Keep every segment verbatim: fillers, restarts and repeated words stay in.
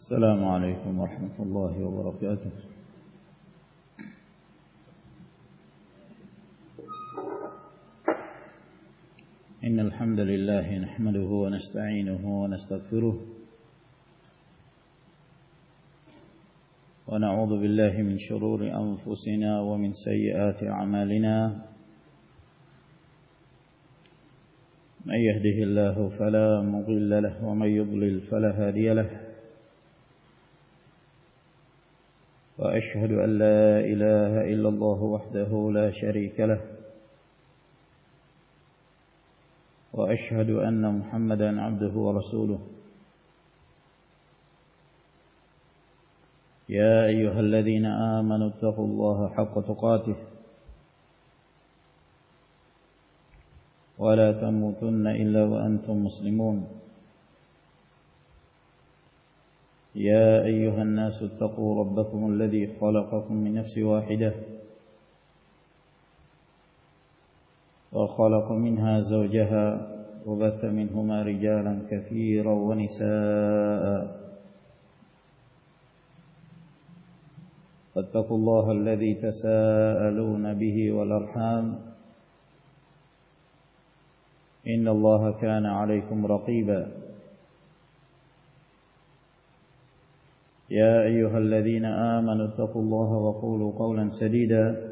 السلام عليكم ورحمة الله وبركاته. إن الحمد لله نحمده ونستعينه ونستغفره ونعوذ بالله من شرور أنفسنا ومن سيئات أعمالنا. من يهده الله فلا مضل له ومن يضلل فلا هادي له. وأشهد أن لا إله إلا الله وحده لا شريك له وأشهد أن محمدا عبده ورسوله. يا أيها الذين آمنوا اتقوا الله حق تقاته ولا تموتن إلا وأنتم مسلمون. يا أيها الناس اتقوا ربكم الذي خلقكم من نفس واحدة وخلق منها زوجها وبث منهما رجالا كثيرا ونساء. فاتقوا الله الذي تساءلون به والأرحام إن الله كان عليكم رقيبا. يا أيها الذين آمنوا اتقوا الله وقولوا قولا سديدا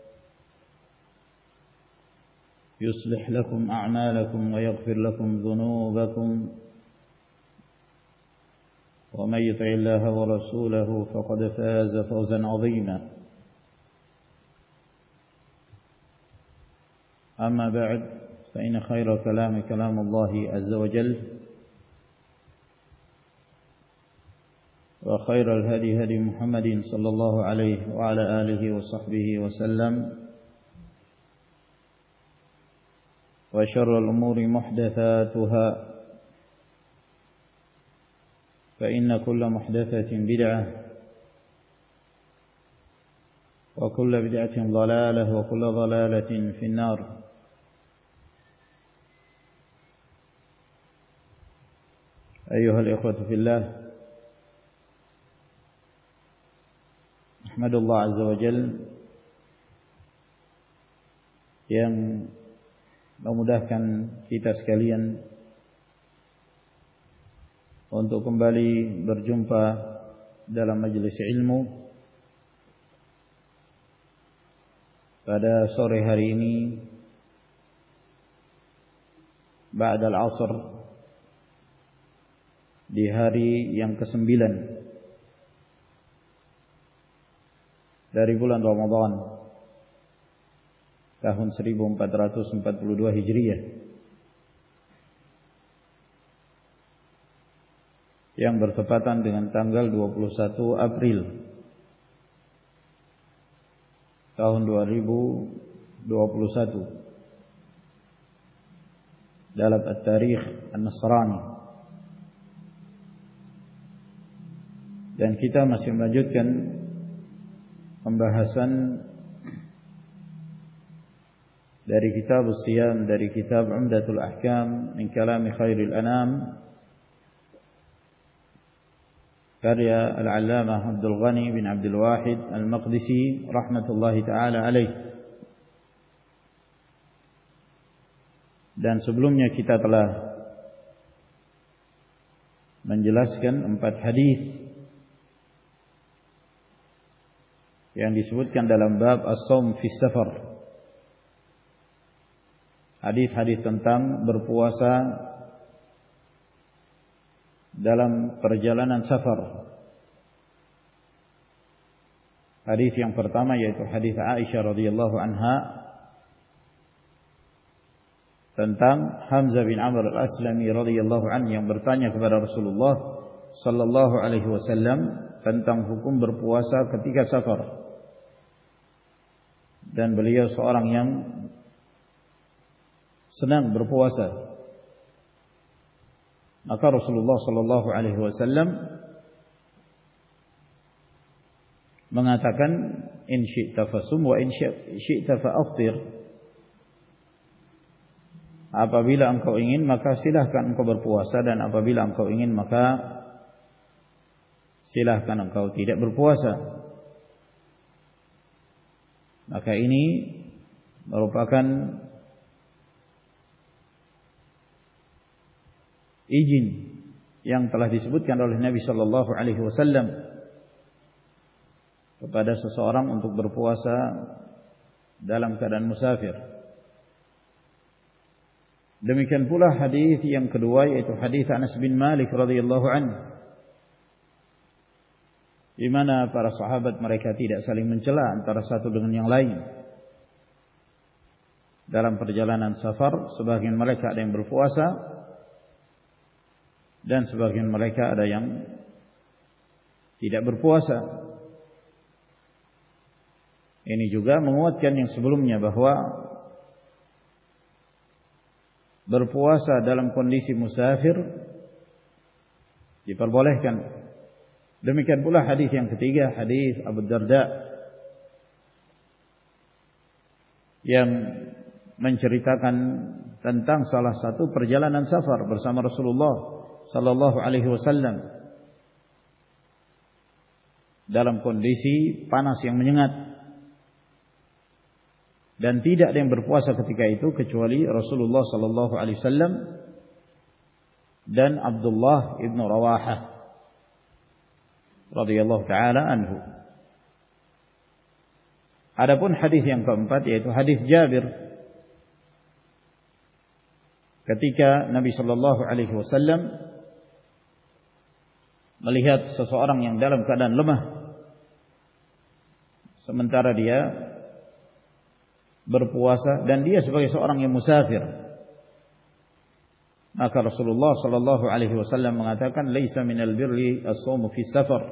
يصلح لكم أعمالكم ويغفر لكم ذنوبكم ومن يطع الله ورسوله فقد فاز فوزا عظيما. أما بعد فإن خير كلام كلام الله عز وجل وخير الهدي هدي محمد صلى الله عليه وعلى آله وصحبه وسلم وشر الأمور محدثاتها فإن كل محدثة بدعة وكل بدعة ضلالة وكل ضلالة في النار. أيها الإخوة في الله، Ahmadullah Azza wa Jal yang memudahkan kita sekalian untuk kembali berjumpa dalam majelis ilmu pada sore hari ini ba'dal asr di hari yang kesembilan dari bulan Ramadan tahun seribu empat ratus empat puluh dua Hijriah yang bertepatan dengan tanggal dua puluh satu April tahun dua ribu dua puluh satu dalam At-Tarikh An-Nasrani. Dan kita masih melanjutkan pembahasan dari kitab As-Siyam, dari kitab Umdatul Ahkam min kalami khairil anam karya Al-Allamah Abdul Ghani bin Abdul Wahid Al-Maqdisi rahmatullahi ta'ala alaih. Dan sebelumnya kita telah menjelaskan empat hadis yang disebutkan dalam bab as-shaum fi safar. Hadis-hadis tentang berpuasa dalam perjalanan safar. Hadis yang pertama yaitu hadis Aisyah radhiyallahu anha tentang Hamzah bin Amr al-Aslami radhiyallahu anhu yang bertanya kepada Rasulullah sallallahu alaihi wasallam tentang hukum berpuasa ketika safar. Dan beliau seorang yang senang berpuasa. Maka Rasulullah sallallahu alaihi wasallam mengatakan in syi'ta fasum wa in syi'ta fa'aftir. Apabila engkau ingin maka silahkan engkau berpuasa, dan apabila engkau ingin maka silahkan engkau tidak berpuasa. Maka ini merupakan izin yang telah disebutkan oleh Nabi sallallahu alaihi wasallam kepada seseorang untuk berpuasa dalam keadaan musafir. Demikian pula hadis yang kedua, yaitu hadis Anas bin Malik radhiyallahu anhu, di mana para sahabat mereka tidak saling mencela antara satu dengan yang lain. Dalam perjalanan safar, sebagian mereka ada yang berpuasa dan sebagian mereka ada yang tidak berpuasa. Ini juga menguatkan yang sebelumnya, bahwa berpuasa dalam kondisi musafir diperbolehkan. Demikian pula hadis yang ketiga, hadis Abu Darda yang menceritakan tentang salah satu perjalanan safar bersama Rasulullah sallallahu alaihi wasallam dalam kondisi panas yang menyengat, dan tidak ada yang berpuasa ketika itu kecuali Rasulullah sallallahu alaihi wasallam dan Abdullah ibnu Rawahah radhiyallahu taala anhu. Adapun hadis yang keempat, yaitu hadis Jabir, ketika Nabi sallallahu alaihi wasallam melihat seseorang yang dalam keadaan lemah sementara dia berpuasa dan dia sebagai seorang yang musafir, maka Rasulullah sallallahu alaihi wasallam mengatakan, "Laisa minal birri as-shaumu fi safar."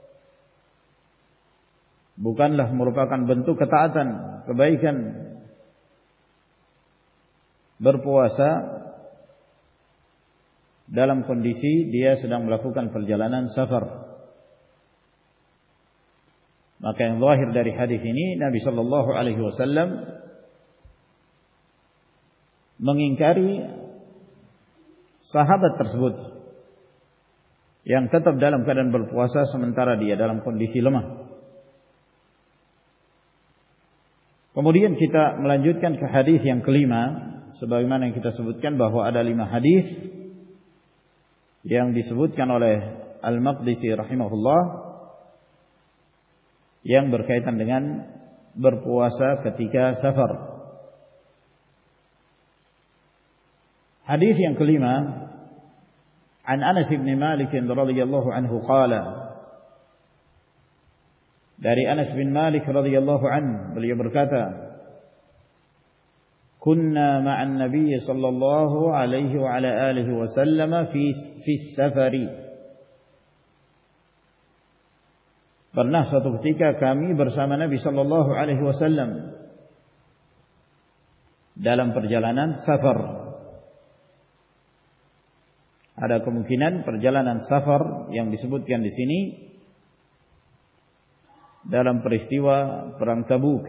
Bukanlah merupakan bentuk ketaatan, kebaikan berpuasa dalam kondisi dia sedang melakukan perjalanan safar. Maka yang zahir dari hadis ini, Nabi sallallahu alaihi wasallam mengingkari sahabat tersebut yang tetap dalam keadaan berpuasa sementara dia dalam kondisi lemah. Kemudian kita melanjutkan ke hadis yang kelima, sebagaimana yang kita sebutkan bahwa ada lima hadis yang disebutkan oleh Al-Maqdisi rahimahullah yang berkaitan dengan berpuasa ketika safar. Hadis yang kelima, an Anas bin Malik radhiyallahu anhu qala, dari Anas bin Malik radhiyallahu anhu, beliau berkata, kunna ma'an nabiy sallallahu alaihi wa ala alihi wasallam fi fi safari. Pernah suatu ketika kami bersama Nabi sallallahu alaihi wasallam dalam perjalanan safar. Ada kemungkinan perjalanan safar yang disebutkan di sini dalam peristiwa perang Tabuk,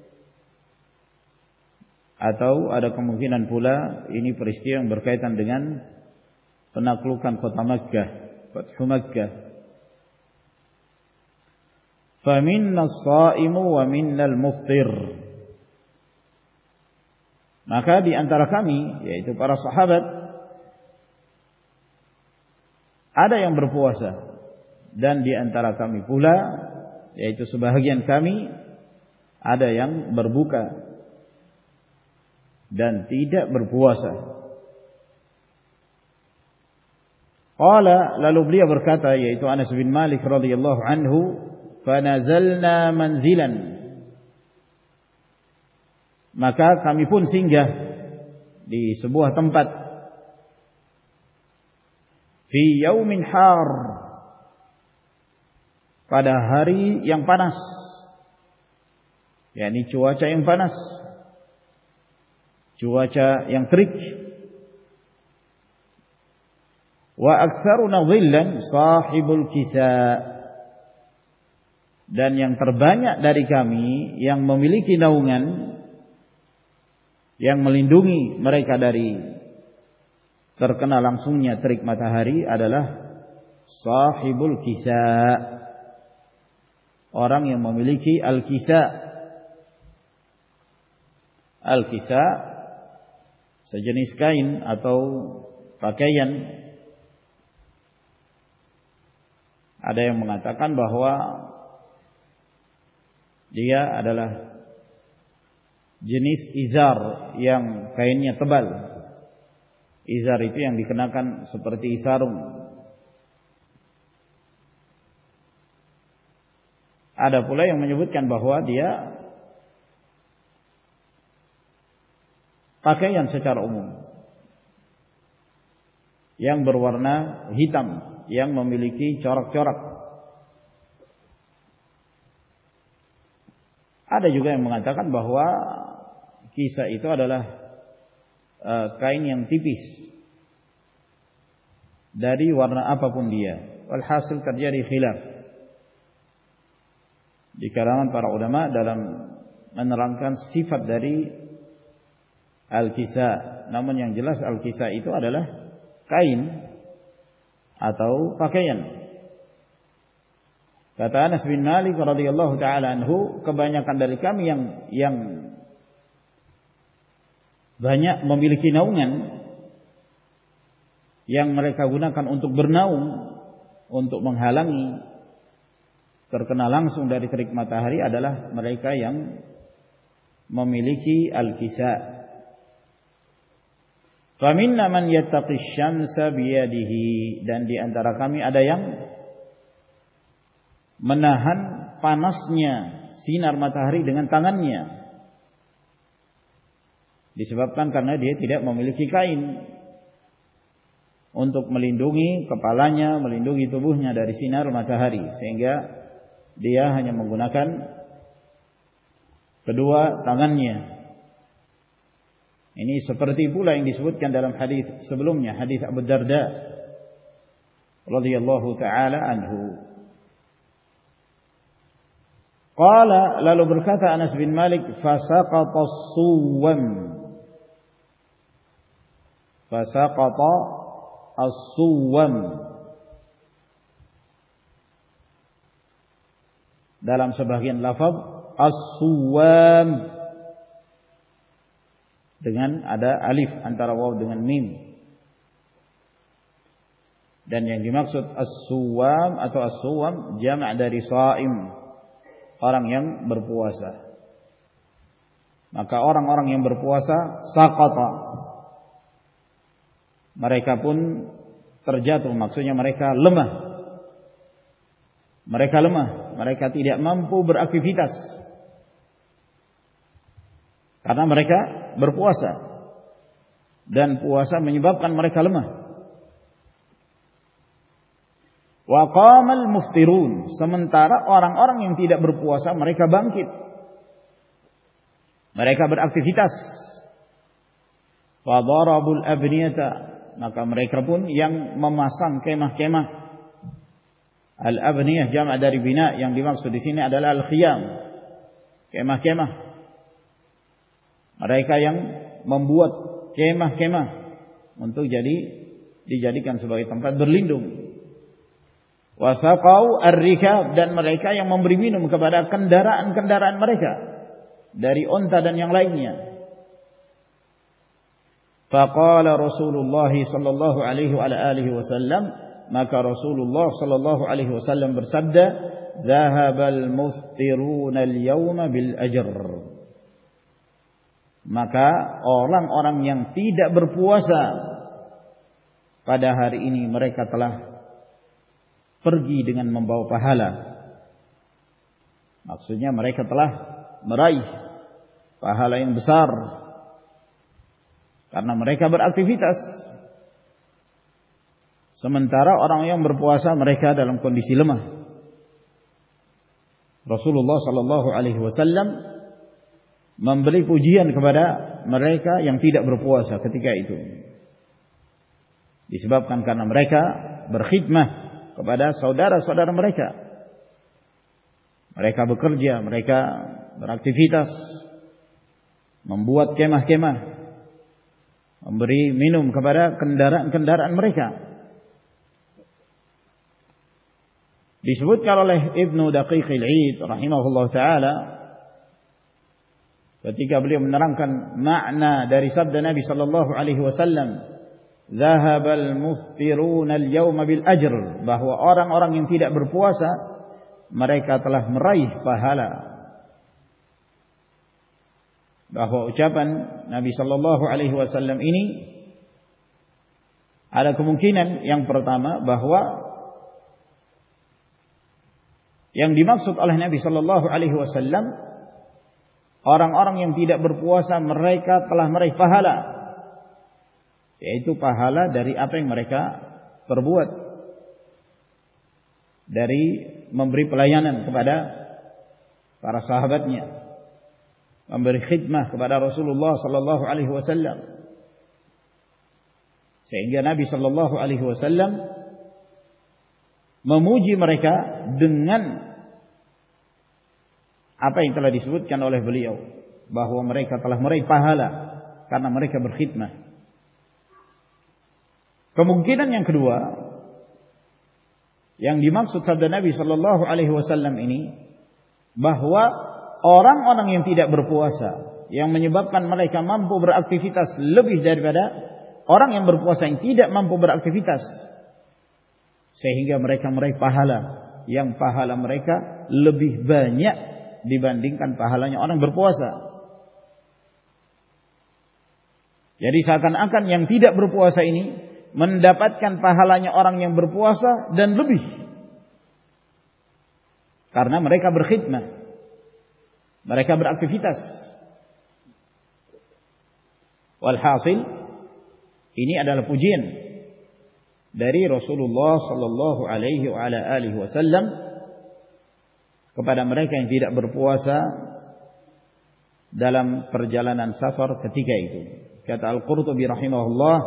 atau ada kemungkinan pula ini peristiwa yang berkaitan dengan penaklukan kota Makkah, Fathu Makkah. Faminna as-sha'imu wa minna al-muftir. Maka di antara kami, yaitu para sahabat, ada yang berpuasa, dan di antara kami pula, yaitu sebahagian kami, ada yang berbuka dan tidak berpuasa. Qala, lalu beliau berkata, yaitu Anas bin Malik radhiyallahu anhu, fanazalna manzilan, maka kami pun singgah di sebuah tempat, fi yaumin har, pada hari yang panas, yakni cuaca yang panas, cuaca yang terik. Wa aktsaruna dhillan sahibul kisa, dan yang terbanyak dari kami yang memiliki naungan yang melindungi mereka dari terkena langsungnya terik matahari adalah sahibul kisa, orang yang memiliki al-kisa. Al-kisa sejenis kain atau pakaian. Ada yang mengatakan bahwa dia adalah jenis izar yang kainnya tebal. Izar itu yang dikenakan seperti sarung. Ada pula yang menyebutkan bahwa dia pakaian secara umum yang berwarna hitam, yang memiliki corak-corak. Ada juga yang mengatakan bahwa kisah itu adalah uh, kain yang tipis dari warna apapun dia. Walhasil terjadi khilaf di kalangan para ulama dalam menerangkan sifat dari al-kisa. Namun yang jelas al-kisa itu adalah kain atau pakaian. Kata Anas bin Malik radhiyallahu taala anhu, kebanyakan dari kami yang yang banyak memiliki naungan yang mereka gunakan untuk bernaung, untuk menghalangi terkena langsung dari terik matahari adalah mereka yang memiliki al-kisa. Faminna man yattaqi syamsa biyadihi, dan di antara kami ada yang menahan panasnya sinar matahari dengan tangannya, disebabkan karena dia tidak memiliki kain untuk melindungi kepalanya, melindungi tubuhnya dari sinar matahari, sehingga dia hanya menggunakan kedua tangannya. Ini seperti pula yang disebutkan dalam hadis sebelumnya, hadis Abu Darda radhiyallahu taala anhu. Qala, lalu berkata Anas bin Malik, fasaqata as-suwam. Fasaqata as-suwam. Dalam sebagian lafaz as-suwam dengan ada alif antara waw dengan mim. Dan yang dimaksud as-suwam atau as-suwam jama' dari shaim, orang yang berpuasa. Maka orang-orang yang berpuasa saqata, mereka pun terjatuh, maksudnya mereka lemah. Mereka lemah, mereka tidak mampu beraktivitas karena mereka berpuasa, dan puasa menyebabkan mereka lemah. Wa qamal muftirun, sementara orang-orang yang tidak berpuasa mereka bangkit, mereka beraktivitas. Wa darabul abniyata, maka mereka pun yang memasang kemah-kemah. Al-abniyah jama' dari bina, yang dimaksud di sini adalah al-khiyam, kemah-kemah. Mereka yang membuat kemah-kemah untuk jadi dijadikan sebagai tempat berlindung. Wasaqau ar-rikab, dan mereka yang memberi minum kepada kendaraan-kendaraan mereka dari unta dan yang lainnya. Faqala Rasulullah sallallahu alaihi wa alihi wasallam, maka Rasulullah sallallahu alaihi wasallam bersabda, "Dhahabal muftiruna al-yawma bil ajr." Maka orang-orang yang tidak berpuasa pada hari ini mereka telah pergi dengan membawa pahala. Maksudnya mereka telah meraih pahala yang besar karena mereka beraktivitas. Sementara orang yang berpuasa mereka dalam kondisi lemah. Rasulullah sallallahu alaihi wasallam memberi pujian kepada mereka yang tidak berpuasa ketika itu, disebabkan karena mereka berkhidmah kepada saudara-saudara mereka. Mereka bekerja, mereka beraktivitas, membuat kemah-kemah, memberi minum kepada kendaraan-kendaraan mereka. Disebutkan oleh Ibnu Daqiq al-Id rahimahullah ta'ala ketika beliau menerangkan makna dari sabda Nabi sallallahu alaihi wasallam, "Dhahabal muftiruna al-yawma bil ajr," bahwa orang-orang yang tidak berpuasa mereka telah meraih pahala. Bahwa ucapan Nabi sallallahu alaihi wasallam ini ada kemungkinan yang pertama bahwa yang dimaksud oleh Nabi sallallahu alaihi wasallam orang-orang yang tidak berpuasa mereka telah meraih pahala, yaitu pahala dari apa yang mereka perbuat, dari memberi pelayanan kepada para sahabatnya, memberi khidmah kepada Rasulullah sallallahu alaihi wasallam, sehingga Nabi sallallahu alaihi wasallam memuji mereka dengan apa yang telah disebutkan oleh beliau, bahwa mereka telah meraih pahala karena mereka berkhidmah. Kemungkinan yang kedua, yang dimaksud sabda Nabi sallallahu alaihi wasallam ini, bahwa orang-orang yang tidak berpuasa yang menyebabkan mereka mampu beraktivitas lebih daripada orang yang berpuasa yang tidak mampu beraktivitas, sehingga mereka meraih pahala yang pahala mereka lebih banyak dibandingkan pahalanya orang berpuasa. Jadi seakan-akan yang tidak berpuasa ini mendapatkan pahalanya orang yang berpuasa dan lebih, karena mereka berkhidmah, mereka beraktivitas. Walhasil ini adalah pujian dari Rasulullah sallallahu alaihi wa ala alihi wasallam kepada mereka yang tidak berpuasa dalam perjalanan safar ketika itu. Kata Al-Qurtubi rahimahullah,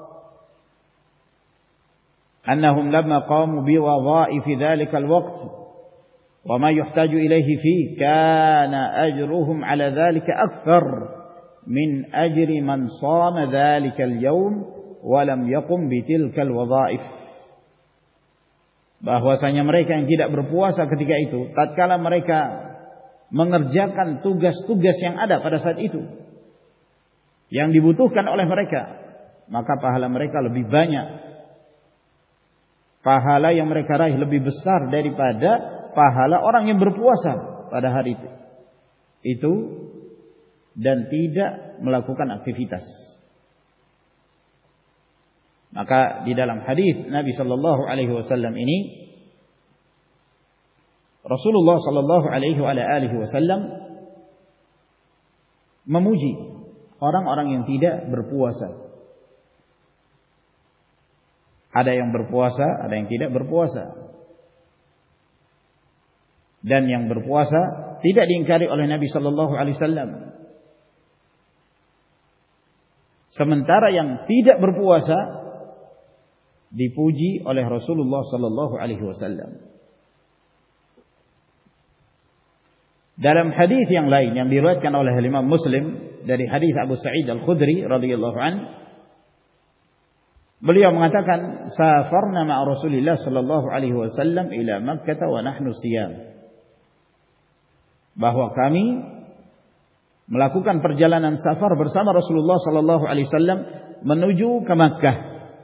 annahum lamma qamu bi wadha'ifi dhalika al-waqt wa ma yuhtaju ilayhi fi kana ajruhum ala dhalika akthar min ajri man shama dhalika al-yawm wa lam yaqum bi tilka al-wadha'if. Bahwasanya mereka yang tidak berpuasa ketika itu, tatkala mereka mengerjakan tugas-tugas yang ada pada saat itu yang dibutuhkan oleh mereka, maka pahala mereka lebih banyak, pahala yang mereka raih lebih besar daripada pahala orang yang berpuasa pada hari itu itu dan tidak melakukan aktivitas. Maka di dalam hadis Nabi sallallahu alaihi wasallam ini, Rasulullah sallallahu alaihi wasallam memuji orang-orang yang tidak berpuasa. Ada yang berpuasa, ada yang tidak berpuasa. Dan yang berpuasa tidak diingkari oleh Nabi sallallahu alaihi wasallam. Sementara yang tidak berpuasa dipuji oleh Rasulullah sallallahu alaihi wasallam. Dalam hadis yang lain yang diriwayatkan oleh Imam Muslim dari hadis Abu Sa'id Al-Khudri radhiyallahu an, beliau mengatakan, "Safarna ma'a Rasulillah sallallahu alaihi wasallam ila Makkah wa nahnu siyam." Bahwa kami melakukan perjalanan safar bersama Rasulullah sallallahu alaihi wasallam menuju ke Makkah.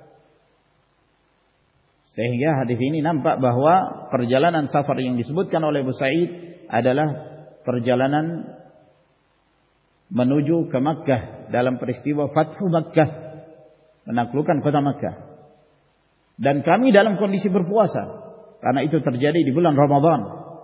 Sehingga hadis ini nampak bahwa perjalanan safar yang disebutkan oleh Abu Sa'id adalah perjalanan menuju ke Makkah dalam peristiwa Fathu Makkah, menaklukkan kota Makkah. Dan kami dalam kondisi berpuasa karena itu terjadi di bulan Ramadan.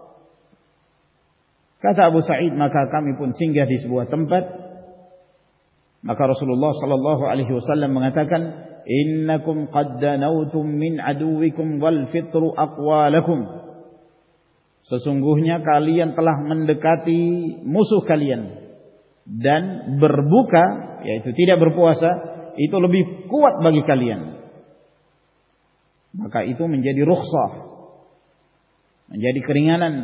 Kata Abu Sa'id, maka kami pun singgah di sebuah tempat. Maka Rasulullah sallallahu alaihi wasallam mengatakan, "Innakum qad danautum min aduwikum wal fitru aqwalakum." Sesungguhnya kalian telah mendekati musuh kalian dan berbuka, yaitu tidak berpuasa, itu lebih kuat bagi kalian. Maka itu menjadi rukhsah, menjadi keringanan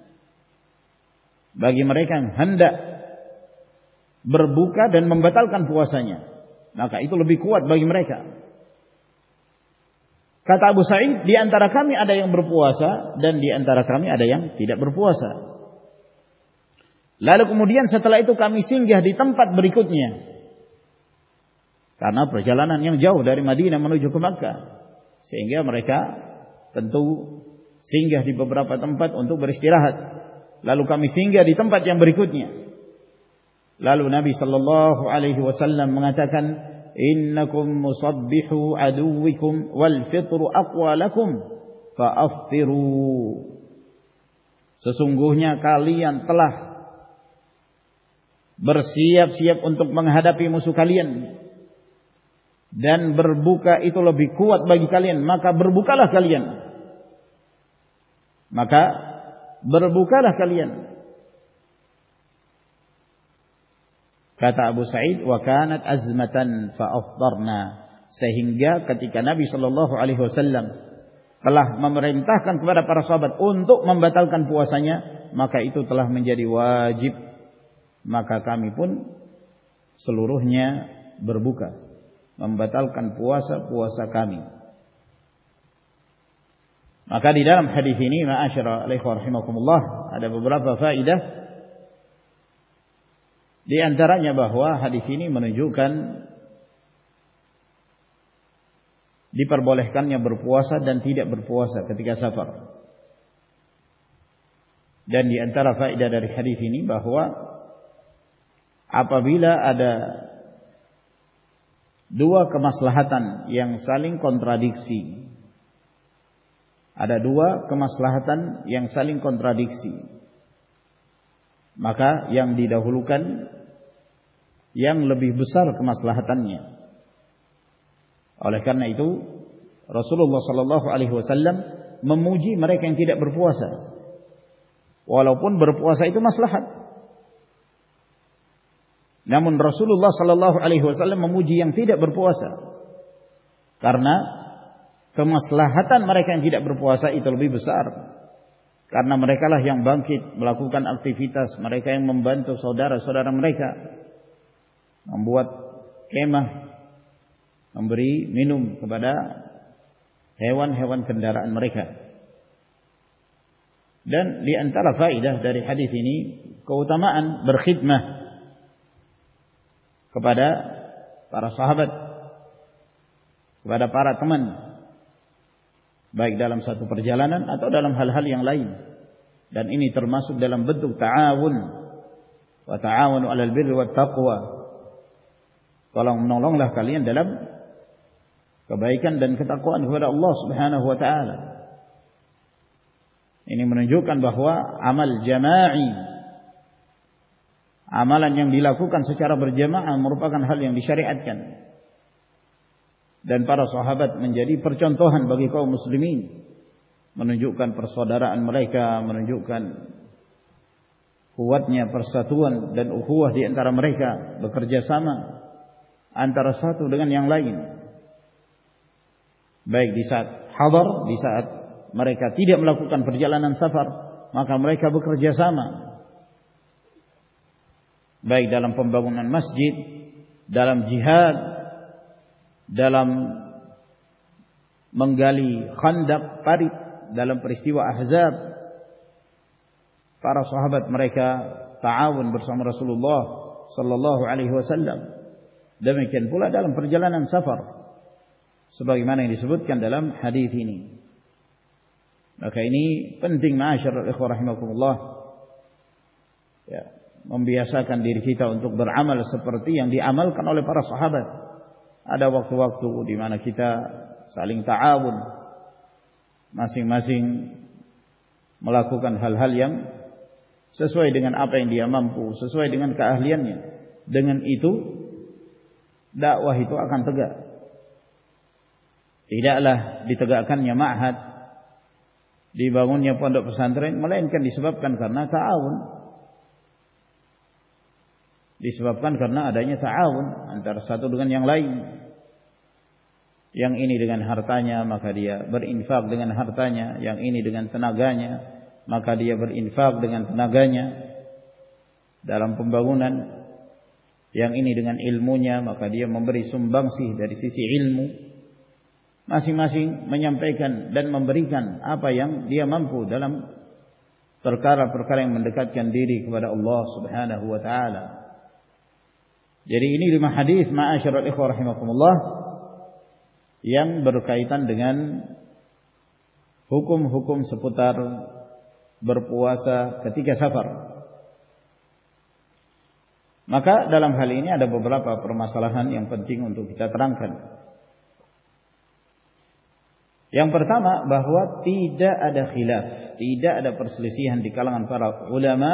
bagi mereka yang hendak berbuka dan membatalkan puasanya. Maka itu lebih kuat bagi mereka. Kata Abu Sa'id, di antara kami ada yang berpuasa dan di antara kami ada yang tidak berpuasa. Lalu kemudian setelah itu kami singgah di tempat berikutnya. Karena perjalanan yang jauh dari Madinah menuju ke Makkah. Sehingga mereka tentu singgah di beberapa tempat untuk beristirahat. Lalu kami singgah di tempat yang berikutnya. Lalu Nabi sallallahu alaihi wasallam mengatakan, innakum musabbihu aduwikum wal fitru aqwa lakum fa'aftiru. Sesungguhnya kalian telah bersiap-siap untuk menghadapi musuh kalian dan berbuka itu lebih kuat bagi kalian, maka berbukalah kalian. Maka berbukalah kalian. Kata Abu Sa'id, wa kanat azmatan fa afdarna, sehingga ketika Nabi sallallahu alaihi wasallam telah memerintahkan kepada para sahabat untuk membatalkan puasanya, maka itu telah menjadi wajib, maka kami pun seluruhnya berbuka, membatalkan puasa-puasa kami. Maka di dalam hadis ini, ma'asyara ikhwan rahimakumullah, ada beberapa faedah. Di antaranya bahwa hadis ini menunjukkan diperbolehkannya berpuasa dan tidak berpuasa ketika safar. Dan di antara faedah dari hadis ini bahwa apabila ada dua kemaslahatan yang saling kontradiksi, ada dua kemaslahatan yang saling kontradiksi, maka yang didahulukan yang lebih besar kemaslahatannya. Oleh karena itu Rasulullah sallallahu alaihi wasallam memuji mereka yang tidak berpuasa, walaupun berpuasa itu maslahat. Namun Rasulullah sallallahu alaihi wasallam memuji yang tidak berpuasa karena kemaslahatan mereka yang tidak berpuasa itu lebih besar. Karena merekalah yang bangkit melakukan aktivitas, mereka yang membantu saudara-saudara mereka membuat kemah, memberi minum kepada hewan-hewan kendaraan mereka. Dan di antara faedah dari hadis ini keutamaan berkhidmah kepada para sahabat, kepada para teman, baik dalam satu perjalanan atau dalam hal-hal yang lain. Dan ini termasuk dalam bentuk ta'awun. Wa ta'awunu 'alal birri wat taqwa. Tolong menolonglah kalian dalam kebaikan dan ketakwaan kepada Allah Subhanahu wa taala. Ini menunjukkan bahwa amal jama'i, amalan yang dilakukan secara berjamaah merupakan hal yang disyariatkan. Dan para sahabat menjadi percontohan bagi kaum muslimin, menunjukkan persaudaraan mereka, menunjukkan kuatnya persatuan dan ukhuwah di antara mereka, bekerja sama antara satu dengan yang lain, baik di saat hadar, di saat mereka tidak melakukan perjalanan safar, maka mereka bekerja sama, baik dalam pembangunan masjid, dalam jihad, dalam menggali khandaq, parit, dalam peristiwa Ahzab. Para sahabat mereka ta'awun bersama Rasulullah sallallahu alaihi wasallam. Demikian pula dalam perjalanan safar, sebagaimana yang disebutkan dalam hadis ini. Maka ini penting, ma'asyiral ikhwah rahimakumullah, ya, membiasakan diri kita untuk beramal seperti yang diamalkan oleh para sahabat. Ada waktu-waktu di mana kita saling ta'awun, masing-masing melakukan hal-hal yang sesuai dengan apa yang dia mampu, sesuai dengan keahliannya. Dengan itu dakwah itu akan tegak. Tidaklah ditegakkannya ma'had, dibangunnya pondok pesantren, melainkan disebabkan karena ta'awun. Disebabkan karena adanya ta'awun antara satu dengan yang lain. Yang ini dengan hartanya, maka dia berinfak dengan hartanya. Yang ini dengan tenaganya, maka dia berinfak dengan tenaganya dalam pembangunan. Yang ini dengan ilmunya, maka dia memberi sumbangsih dari sisi ilmu. masing-masing menyampaikan dan memberikan apa yang dia mampu dalam perkara-perkara yang mendekatkan diri kepada Allah Subhanahu wa taala. Jadi ini lima hadis ma'asyiral ikhwah rahimakumullah yang berkaitan dengan hukum-hukum seputar berpuasa ketika safar. Maka dalam hal ini ada beberapa permasalahan yang penting untuk kita terangkan. Yang pertama, bahwa tidak ada khilaf, tidak ada perselisihan di kalangan para ulama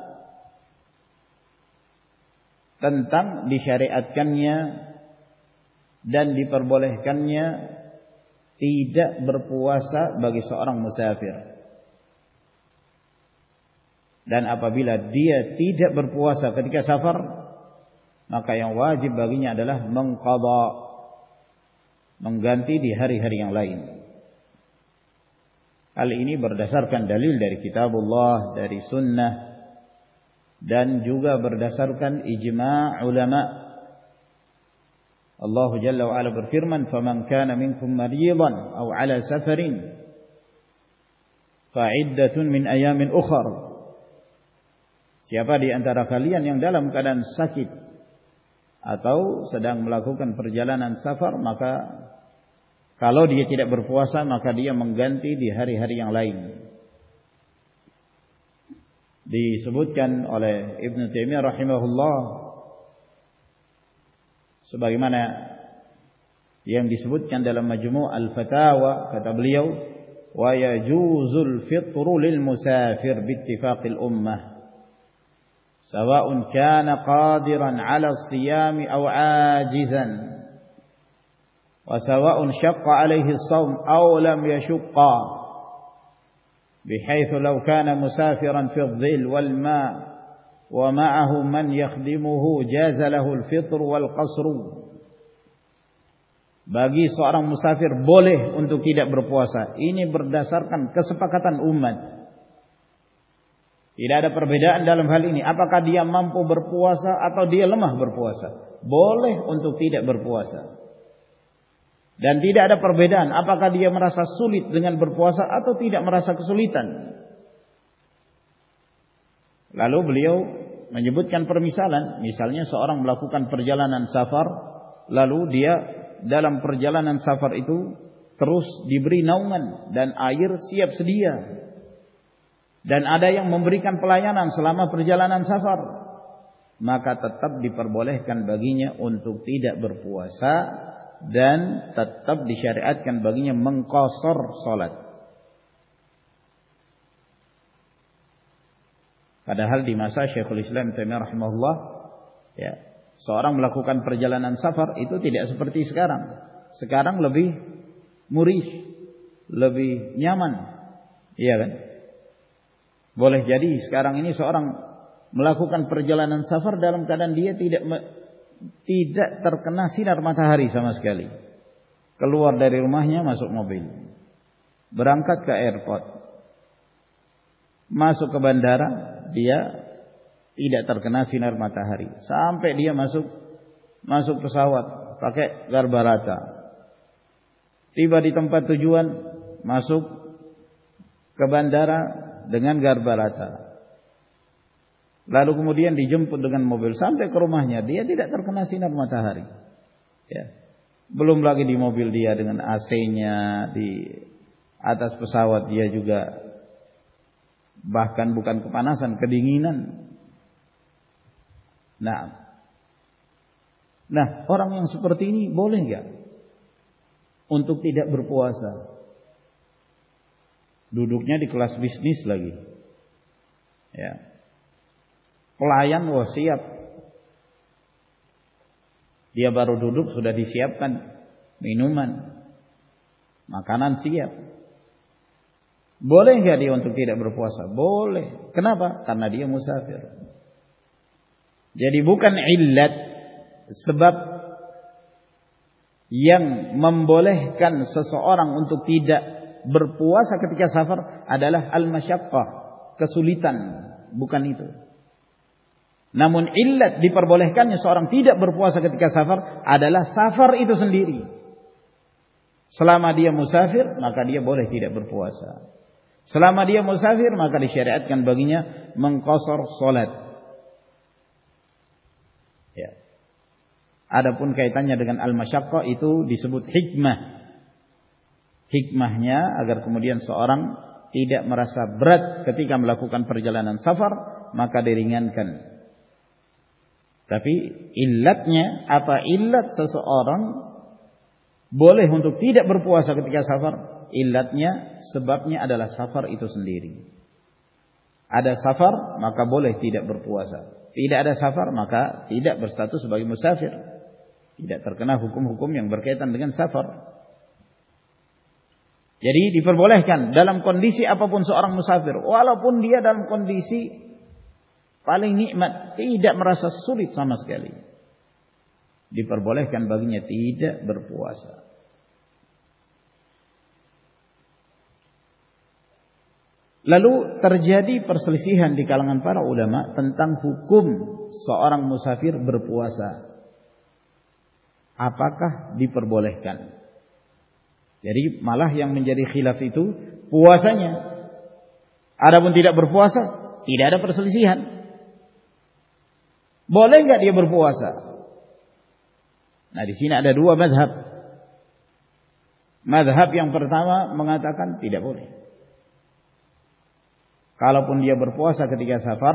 tentang disyariatkannya dan diperbolehkannya tidak berpuasa bagi seorang musafir. Dan apabila dia tidak berpuasa ketika safar, maka yang wajib baginya adalah mengqadha, mengganti di hari-hari yang lain. Hal ini berdasarkan dalil dari kitabullah, dari sunnah, dan juga berdasarkan ijma' ulama. Allah Jalla wa Ala berfirman, "Faman kana minkum maridan aw 'ala safarin fa'iddatun min ayamin ukhar." Siapa di antara kalian yang dalam keadaan sakit atau sedang melakukan perjalanan safar, maka kalau dia tidak berpuasa, maka dia mengganti di hari-hari yang lain. Disebutkan oleh Ibnu Taimiyah rahimahullah, sebagaimana yang disebutkan dalam Majmu' al-Fatawa, kata beliau, wa yajuzul fitru lil musafir bittifaqil ummah, sawa'un kana qadiran 'ala as-siyami aw 'ajizan, wa sawa'un syaqqa 'alaihi as-shaum aw lam yashqa, bihaitsu law kana musafiran fi adh-dhil wal ma' wa ma'ahu man yakhdimuhu jaza lahu al-fitr wal qasr. Bagi seorang musafir boleh untuk tidak berpuasa. Ini berdasarkan kesepakatan umat. Tidak ada perbedaan dalam hal ini. Apakah dia mampu berpuasa atau dia lemah berpuasa? Boleh untuk tidak berpuasa. Dan tidak ada perbedaan apakah dia merasa sulit dengan berpuasa atau tidak merasa kesulitan. Lalu beliau menyebutkan permisalan. Misalnya seorang melakukan perjalanan safar, lalu dia dalam perjalanan safar itu terus diberi naungan dan air siap sedia. Dan ada yang memberikan pelayanan selama perjalanan safar, maka tetap diperbolehkan baginya untuk tidak berpuasa dan tetap disyariatkan baginya mengqashar salat. Padahal di masa Syekhul Islam Taimiyah rahimahullah, ya, seorang melakukan perjalanan safar itu tidak seperti sekarang. Sekarang lebih murih, lebih nyaman. Iya kan? Boleh jadi sekarang ini seorang melakukan perjalanan safar dalam keadaan dia tidak tidak terkena sinar matahari sama sekali. Keluar dari rumahnya, masuk mobil, berangkat ke airport, masuk ke bandara, dia tidak terkena sinar matahari sampai dia masuk masuk pesawat pakai garbarata. Tiba di tempat tujuan, masuk ke bandara dengan garbarata. Lalu kemudian dijemput dengan mobil sampai ke rumahnya, dia tidak terkena sinar matahari. Ya. Belum lagi di mobil dia dengan A C-nya, di atas pesawat dia juga bahkan bukan kepanasan, kedinginan. Nah, nah orang yang seperti ini boleh nggak untuk tidak berpuasa? Duduknya di kelas bisnis lagi, ya. Pelayan wah siap. Dia baru duduk sudah disiapkan minuman, makanan siap. Boleh nggak dia untuk tidak berpuasa? Boleh. Kenapa? Karena dia musafir. Jadi bukan illat, sebab yang membolehkan seseorang untuk tidak berpuasa ketika safar adalah al-masyaqqah, kesulitan, bukan itu. Namun illat diperbolehkannya seorang tidak berpuasa ketika safar adalah safar itu sendiri. Selama dia musafir, maka dia boleh tidak berpuasa. Selama dia musafir, maka disyariatkan baginya mengqashar salat. Ya. Adapun kaitannya dengan al-masyaqqah itu disebut hikmah. Hikmahnya agar kemudian seorang tidak merasa berat ketika melakukan perjalanan safar, maka diringankan. Tapi illatnya, apa illat seseorang boleh untuk tidak berpuasa ketika safar? Illatnya, sebabnya adalah safar itu sendiri. Ada safar, maka boleh tidak berpuasa. Tidak ada safar, maka tidak berstatus sebagai musafir. Tidak terkena hukum-hukum yang berkaitan dengan safar. Jadi diperbolehkan dalam kondisi apapun seorang musafir, walaupun dia dalam kondisi paling nikmat, tidak merasa sulit sama sekali, diperbolehkan baginya tidak berpuasa. Lalu terjadi perselisihan di kalangan para ulama tentang hukum seorang musafir berpuasa. Apakah diperbolehkan? Jadi malah yang menjadi khilaf itu puasanya. Adapun tidak berpuasa, tidak ada perselisihan. Boleh enggak dia berpuasa? Nah, di sini ada dua mazhab. Mazhab yang pertama mengatakan tidak boleh. Kalaupun dia berpuasa ketika safar,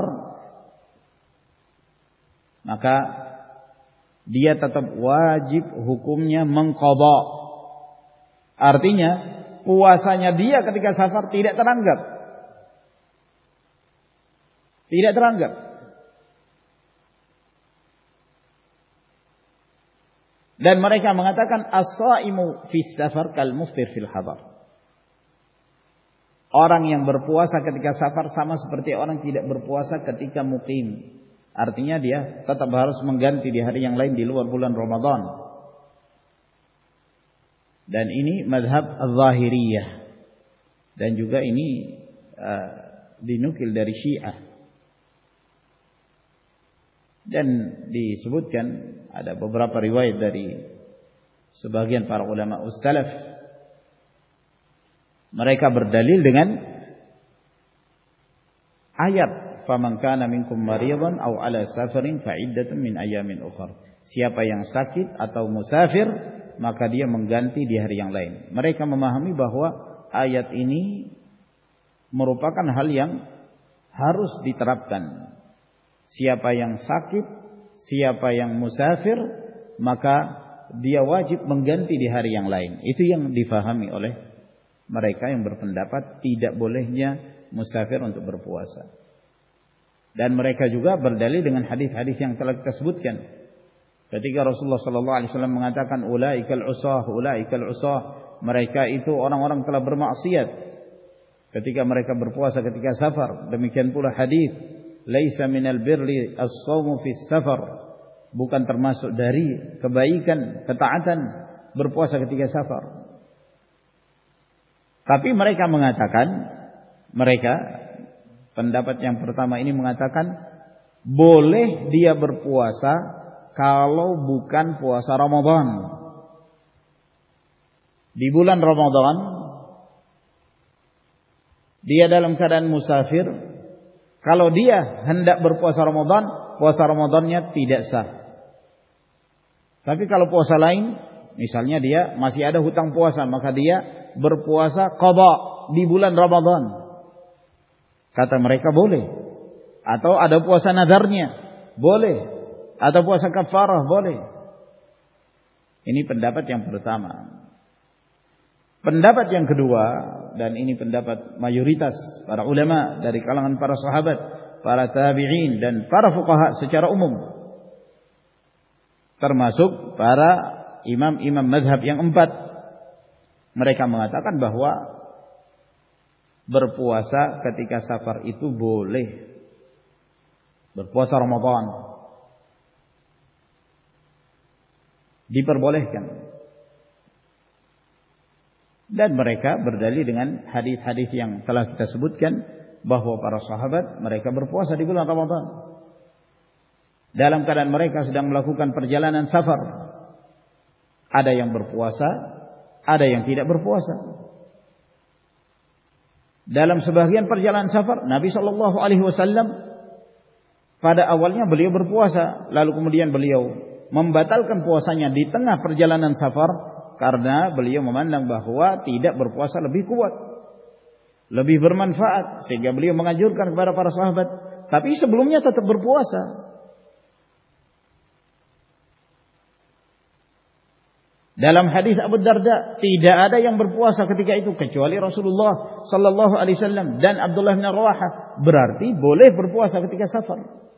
maka dia tetap wajib hukumnya mengqadha. Artinya puasanya dia ketika safar tidak teranggap. Tidak teranggap. Dan mereka mengatakan as-shaimu fis safar kal muftir fil hadar. Orang yang berpuasa ketika safar sama seperti orang tidak berpuasa ketika muqim. Artinya dia tetap harus mengganti di hari yang lain di luar bulan Ramadan. Dan ini mazhab al-Zahiriyah. Dan juga ini uh, dinukil dari Syiah. Dan disebutkan ada beberapa riwayat dari sebagian para ulama ussalaf. Mereka berdalil dengan ayat faman kana minkum maridan aw ala safarin fa iddatun min ayamin ukhra. Siapa yang sakit atau musafir, maka dia mengganti di hari yang lain. Mereka memahami bahwa ayat ini merupakan hal yang harus diterapkan. Siapa yang sakit, siapa yang musafir, maka dia wajib mengganti di hari yang lain. Itu yang difahami oleh mereka yang berpendapat tidak bolehnya musafir untuk berpuasa. Dan mereka juga berdalil dengan hadis-hadis yang telah kita sebutkan. Ketika Rasulullah sallallahu alaihi wasallam mengatakan ulaikal usah, ulaikal usah, mereka itu orang-orang telah bermaksiat ketika mereka berpuasa ketika safar. Demikian pula hadis laisa minal birri as-shaumu fis safar, bukan termasuk dari kebaikan, ketaatan berpuasa ketika safar. Tapi mereka mengatakan, mereka pendapat yang pertama ini mengatakan boleh dia berpuasa kalau bukan puasa Ramadan. Di bulan Ramadan dia dalam keadaan musafir, kalau dia hendak berpuasa Ramadan, puasa Ramadannya tidak sah. Tapi kalau puasa lain, misalnya dia masih ada hutang puasa, maka dia berpuasa qadha di bulan Ramadan. Kata mereka boleh. Atau ada puasa nadarnya, boleh. Atau puasa kafarah, boleh. Ini pendapat yang pertama. Pendapat yang kedua, dan ini pendapat mayoritas para ulama dari kalangan para sahabat, para tabi'in dan para fuqaha secara umum, termasuk para imam-imam mazhab yang empat. Mereka mengatakan bahwa berpuasa ketika safar itu boleh. Berpuasa Ramadan diperbolehkan. Dan mereka berdalil dengan hadis-hadis yang telah kita sebutkan bahwa para sahabat mereka berpuasa di bulan Ramadan dalam keadaan mereka sedang melakukan perjalanan safar. Ada yang berpuasa ada yang tidak berpuasa. Dalam sebagian perjalanan safar, Nabi Shallallahu Alaihi Wasallam pada awalnya beliau berpuasa, lalu kemudian beliau membatalkan puasanya di tengah perjalanan safar karena beliau memandang bahwa tidak berpuasa lebih kuat, lebih bermanfaat, sehingga beliau menganjurkan kepada para sahabat. Tapi sebelumnya tetap berpuasa. Dalam hadis Abu Darda, tidak ada yang berpuasa ketika itu kecuali Rasulullah sallallahu alaihi wasallam dan Abdullah bin Rawahah. Berarti boleh berpuasa ketika safar.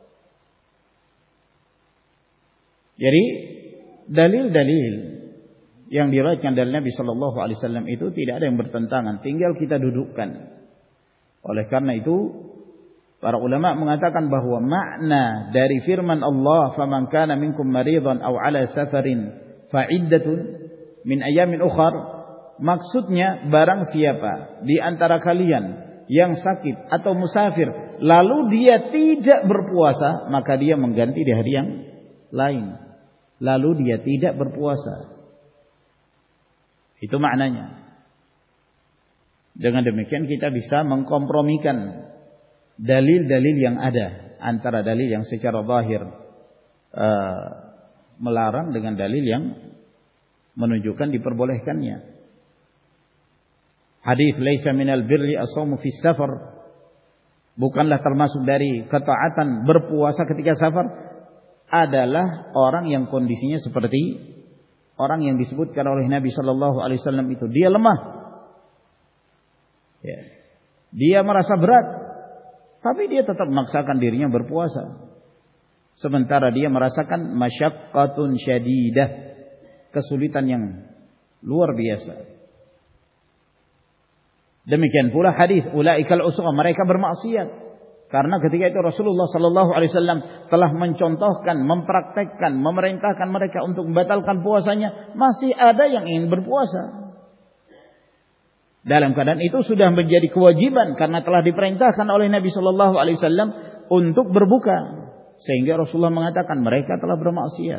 Jadi dalil-dalil yang diriwayatkan dari Nabi sallallahu alaihi wasallam itu tidak ada yang bertentangan, tinggal kita dudukkan. Oleh karena itu para ulama mengatakan bahwa makna dari firman Allah, "Faman kana minkum maridan aw ala safarin fa'iddatun min ayamin ukhar," maksudnya barang siapa di antara kalian yang sakit atau musafir lalu dia tidak berpuasa, maka dia mengganti di hari yang lain. Lalu dia tidak berpuasa. Itu maknanya. Dengan demikian kita bisa mengkompromikan dalil-dalil yang ada antara dalil yang secara zahir uh, melarang dengan dalil yang menunjukkan diperbolehkannya. Hadis laisa minal birri as-shaumu fi safar, bukanlah termasuk dari ketaatan berpuasa ketika safar, adalah orang yang kondisinya seperti orang yang disebutkan oleh Nabi sallallahu alaihi wasallam itu, dia lemah. Ya. Dia merasa berat, tapi dia tetap memaksakan dirinya berpuasa. Sementara dia merasakan masyaqqatun syadidah, kesulitan yang luar biasa. Demikian pula hadis ulaikal usra, mereka bermaksiat. Karena ketika itu Rasulullah sallallahu alaihi wasallam telah mencontohkan, mempraktekkan, memerintahkan mereka untuk membatalkan puasanya, masih ada yang ingin berpuasa. Dalam keadaan itu sudah menjadi kewajiban karena telah diperintahkan oleh Nabi sallallahu alaihi wasallam untuk berbuka. Sehingga Rasulullah mengatakan mereka telah bermaksiat.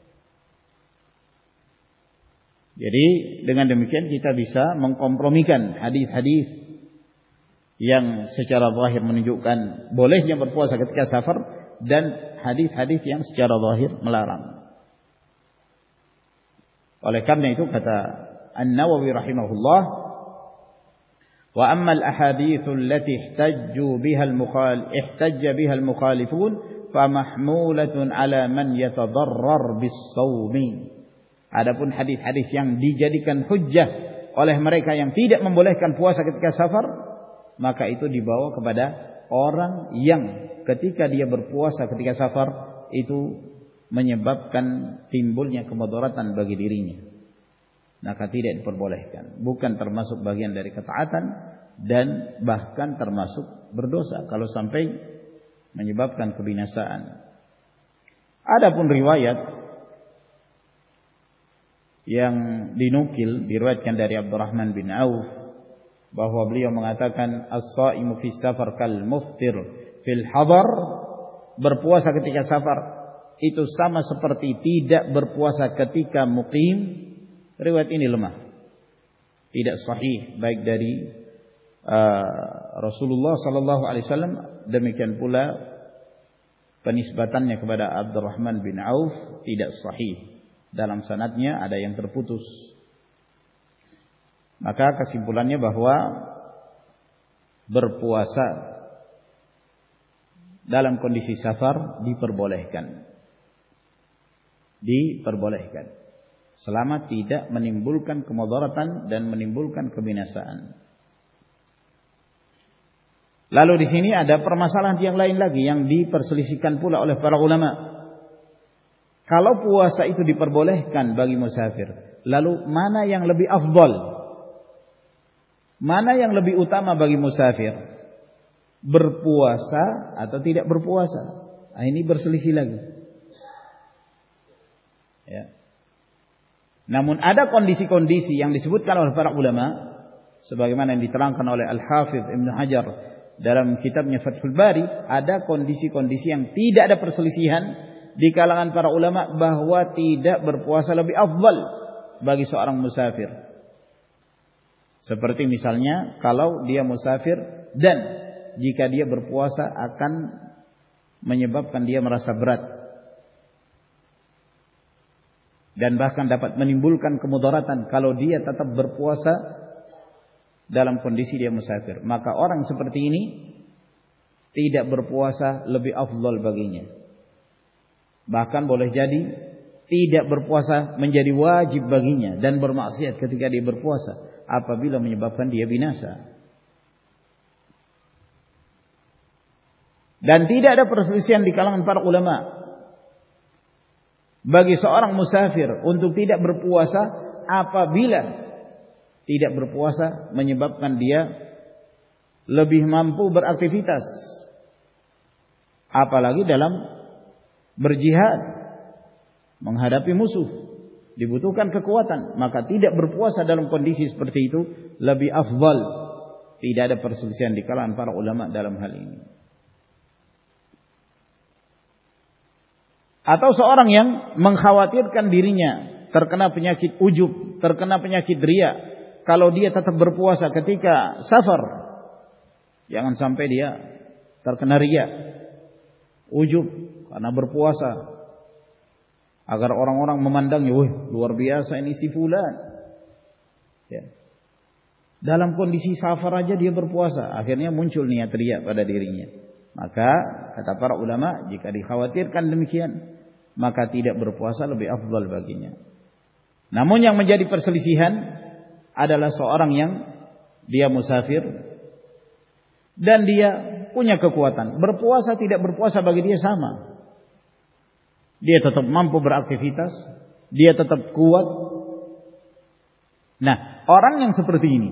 Jadi dengan demikian kita bisa mengkompromikan hadis-hadis yang secara zahir menunjukkan bolehnya berpuasa ketika safar dan hadis-hadis yang secara zahir melarang. Oleh karena itu kata An-Nawawi rahimahullah, wa amma al-ahadits allati ihtajju biha al-mukhal ihtajja biha al-mukhalifun fa mahmulatun ala man yatadarrar bis-shaumi. Adapun hadis-hadis yang dijadikan hujjah oleh mereka yang tidak membolehkan puasa ketika safar, maka itu dibawa kepada orang yang ketika dia berpuasa ketika safar itu menyebabkan timbulnya kemudaratan bagi dirinya, maka tidak diperbolehkan. Bukan termasuk bagian dari ketaatan dan bahkan termasuk berdosa kalau sampai menyebabkan kebinasaan. Adapun riwayat yang dinukil diriwayatkan dari Abdurrahman bin Auf bahwa beliau mengatakan as-shaimu fi safar kal muftir fil hadar, berpuasa ketika safar itu sama seperti tidak berpuasa ketika muqim. Riwayat ini lemah, tidak sahih baik dari uh, Rasulullah sallallahu alaihi wasallam, demikian pula penisbatannya kepada Abdurrahman bin Auf tidak sahih. Dalam sanadnya ada yang terputus. Maka kesimpulannya bahwa berpuasa dalam kondisi safar diperbolehkan. Diperbolehkan. Selama tidak menimbulkan kemudaratan dan menimbulkan kebinasaan. Lalu di sini ada permasalahan yang lain lagi yang diperselisihkan pula oleh para ulama. Kalau puasa itu diperbolehkan bagi musafir, lalu mana yang lebih afdal? Mana yang lebih utama bagi musafir? Berpuasa atau tidak berpuasa? Nah, ini berselisih lagi. Ya. Namun ada kondisi-kondisi yang disebutkan oleh para ulama, sebagaimana yang diterangkan oleh Al-Hafidh Ibn Hajar dalam kitabnya Fathul Bari, ada kondisi-kondisi yang tidak ada perselisihan di kalangan para ulama bahwa tidak berpuasa lebih afdal bagi seorang musafir. Seperti misalnya kalau dia musafir dan jika dia berpuasa akan menyebabkan dia merasa berat dan bahkan dapat menimbulkan kemudaratan kalau dia tetap berpuasa dalam kondisi dia musafir, maka orang seperti ini tidak berpuasa lebih afdal baginya. Bahkan boleh jadi tidak berpuasa menjadi wajib baginya dan bermaksiat ketika dia berpuasa apabila menyebabkan dia binasa. Dan tidak ada perselisihan di kalangan para ulama bagi seorang musafir untuk tidak berpuasa apabila tidak berpuasa menyebabkan dia lebih mampu beraktivitas, apalagi dalam berjihad menghadapi musuh dibutuhkan kekuatan, maka tidak berpuasa dalam kondisi seperti itu lebih afdal. Tidak ada perselisihan di kalangan para ulama dalam hal ini. Atau seorang yang mengkhawatirkan dirinya terkena penyakit ujub, terkena penyakit riya, kalau dia tetap berpuasa ketika safar, jangan sampai dia terkena riya, ujub karena berpuasa, agar orang-orang memandangnya, wah luar biasa ini si fulan. Ya. Dalam kondisi safar aja dia berpuasa, akhirnya muncul niat riya pada dirinya. Maka kata para ulama, jika dikhawatirkan demikian, maka tidak berpuasa lebih afdal baginya. Namun yang menjadi perselisihan adalah seorang yang dia musafir dan dia punya kekuatan, berpuasa tidak berpuasa bagi dia sama. Dia tetap mampu beraktivitas, dia tetap kuat. Nah, orang yang seperti ini,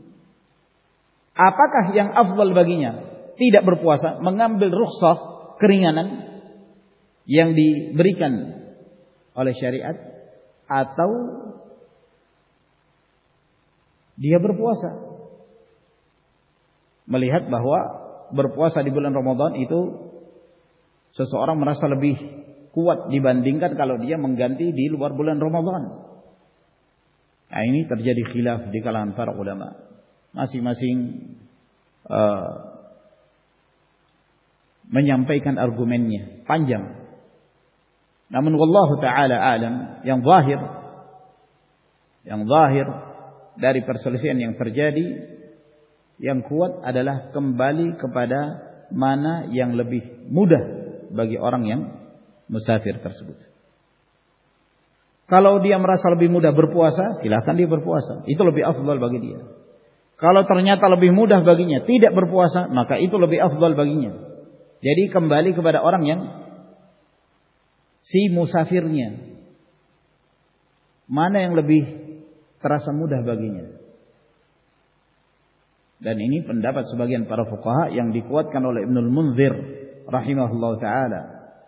apakah yang afdal baginya? Tidak berpuasa, mengambil rukhsah, keringanan yang diberikan oleh syariat, atau dia berpuasa melihat bahwa berpuasa di bulan Ramadan itu seseorang merasa lebih kuat dibandingkan kalau dia mengganti di luar bulan Ramadan. Nah, ini terjadi khilaf di kalangan para ulama. Masing-masing uh, menyampaikan argumennya panjang. Namun wallahu taala alam, yang zahir yang zahir dari perselisihan yang terjadi, yang kuat adalah kembali kepada mana yang lebih mudah bagi orang yang musafir tersebut. Kalau dia merasa lebih mudah berpuasa, silakan dia berpuasa, itu lebih afdal bagi dia. Kalau ternyata lebih mudah baginya tidak berpuasa, maka itu lebih afdal baginya. Jadi kembali kepada orang yang si musafirnya, mana yang lebih terasa mudah baginya. Dan ini pendapat sebagian para fuqaha yang dikuatkan oleh Ibnul Munzir rahimahullah taala.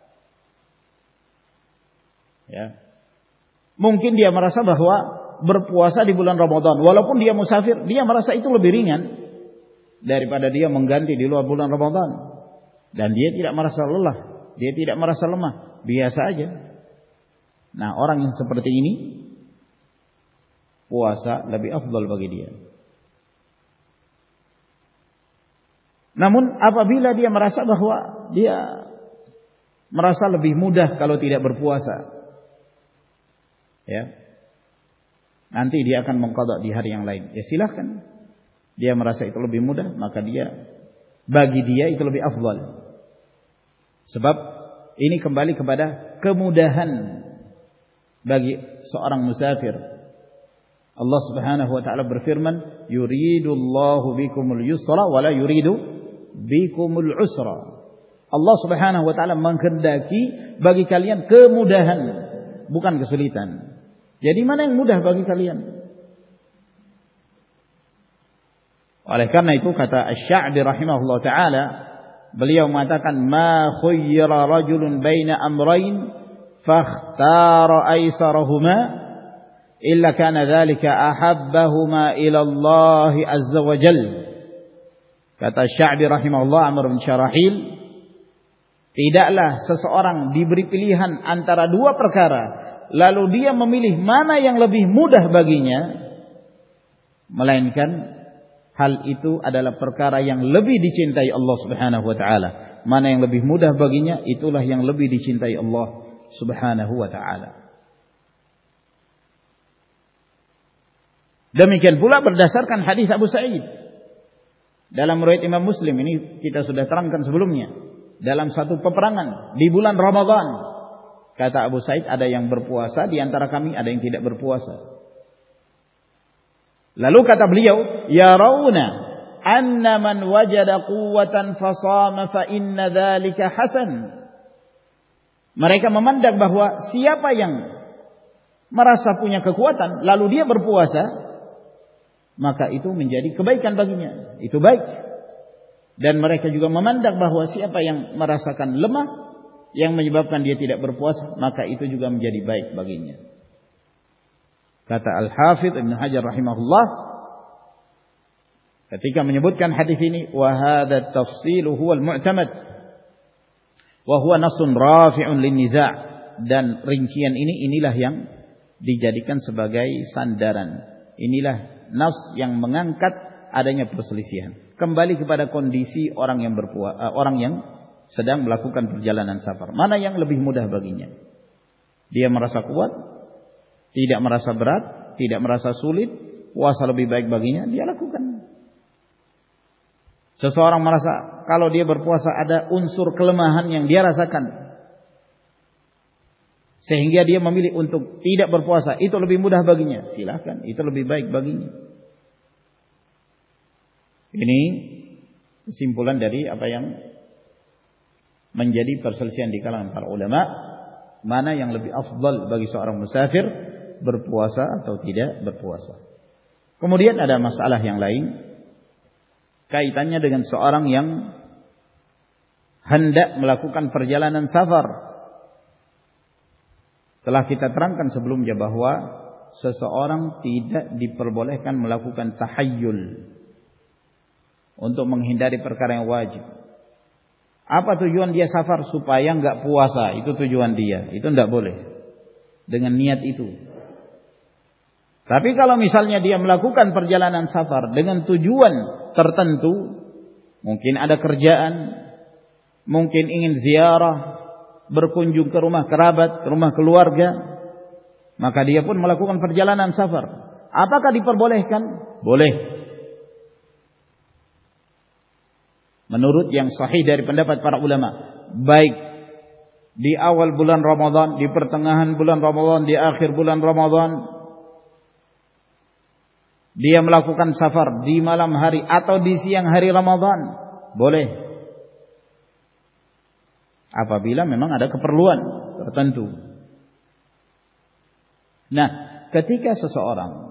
Ya. Mungkin dia merasa bahwa berpuasa di bulan Ramadan, walaupun dia musafir, dia merasa itu lebih ringan daripada dia mengganti di luar bulan Ramadan. Dan dia tidak merasa lelah, dia tidak merasa lemah, biasa aja. Nah, orang yang seperti ini puasa lebih afdal bagi dia. Namun apabila dia merasa bahwa dia merasa lebih mudah kalau tidak berpuasa, ya, nanti dia akan mengqadha di hari yang lain. Ya silahkan. Dia merasa itu lebih mudah, maka dia bagi dia itu lebih afdal. Sebab ini kembali kepada kemudahan bagi seorang musafir. Allah Subhanahu wa taala berfirman, "Yuridullahu bikumul yusra wa la yuridu bikumul usra." Allah Subhanahu wa taala menghendaki bagi kalian kemudahan, bukan kesulitan. Jadi mana yang mudah bagi kalian? Oleh karena itu kata Asy-Sya'bi rahimahullah taala, beliau mengatakan, ma khuyyira rajulun baina amrayn fakhtara aysarahuma illa kana dzalika ahabbahuma ila Allah azza wa jalla. Kata Sya'bi rahimahullah, Amr bin Syarahil, tidaklah seseorang diberi pilihan antara dua perkara lalu dia memilih mana yang lebih mudah baginya, melainkan hal itu adalah perkara yang lebih dicintai Allah Subhanahu wa taala. Mana yang lebih mudah baginya, itulah yang lebih dicintai Allah Subhanahu wa taala. Demikian pula berdasarkan hadis Abu Sa'id dalam riwayat Imam Muslim, ini kita sudah terangkan sebelumnya, dalam satu peperangan di bulan Ramadan, kata Abu Sa'id, ada yang berpuasa di antara kami, ada yang tidak berpuasa. Lalu kata beliau, ya rauna anna man wajada quwwatan fasama fa inna dzalika hasan. Mereka memandang bahwa siapa yang merasa punya kekuatan lalu dia berpuasa, maka itu menjadi kebaikan baginya, itu baik. Dan mereka juga memandang bahwa siapa yang merasakan lemah yang menyebabkan dia tidak berpuasa, maka itu juga menjadi baik baginya. Kata Al-Hafidz Ibnu Hajar rahimahullah ketika menyebutkan hadis ini, wa hadza at-tafsil huwa al-mu'tamad wa huwa nassun rafi'un lin-niza', dan rincian ini inilah yang dijadikan sebagai sandaran. Inilah nas yang mengangkat adanya perselisihan. Kembali kepada kondisi orang yang berpuasa, uh, orang yang sedang melakukan perjalanan safar. Mana yang lebih mudah baginya? Dia merasa kuat, tidak merasa berat, tidak merasa sulit, puasa lebih baik baginya, dia lakukan. Seseorang merasa kalau dia berpuasa ada unsur kelemahan yang dia rasakan, sehingga dia memilih untuk tidak berpuasa, itu lebih mudah baginya, silakan, itu lebih baik baginya. Ini kesimpulan dari apa yang menjadi perselisihan di kalangan para ulama, mana yang lebih afdal bagi seorang musafir, berpuasa atau tidak berpuasa. Kemudian ada masalah yang lain kaitannya dengan seorang yang hendak melakukan perjalanan safar. Telah kita terangkan sebelumnya bahwa seseorang tidak diperbolehkan melakukan tahayyul untuk menghindari perkara yang wajib. Apa tujuan dia safar? Supaya enggak puasa, itu tujuan dia. Itu enggak boleh dengan niat itu. Tapi kalau misalnya dia melakukan perjalanan safar dengan tujuan tertentu, mungkin ada kerjaan, mungkin ingin ziarah, berkunjung ke rumah kerabat, ke rumah keluarga, maka dia pun melakukan perjalanan safar. Apakah diperbolehkan? Boleh. Menurut yang sahih dari pendapat para ulama, baik di awal bulan Ramadan, di pertengahan bulan Ramadan, di akhir bulan Ramadan, dia melakukan safar di malam hari atau di siang hari Ramadan, boleh. Apabila memang ada keperluan tertentu. Nah, ketika seseorang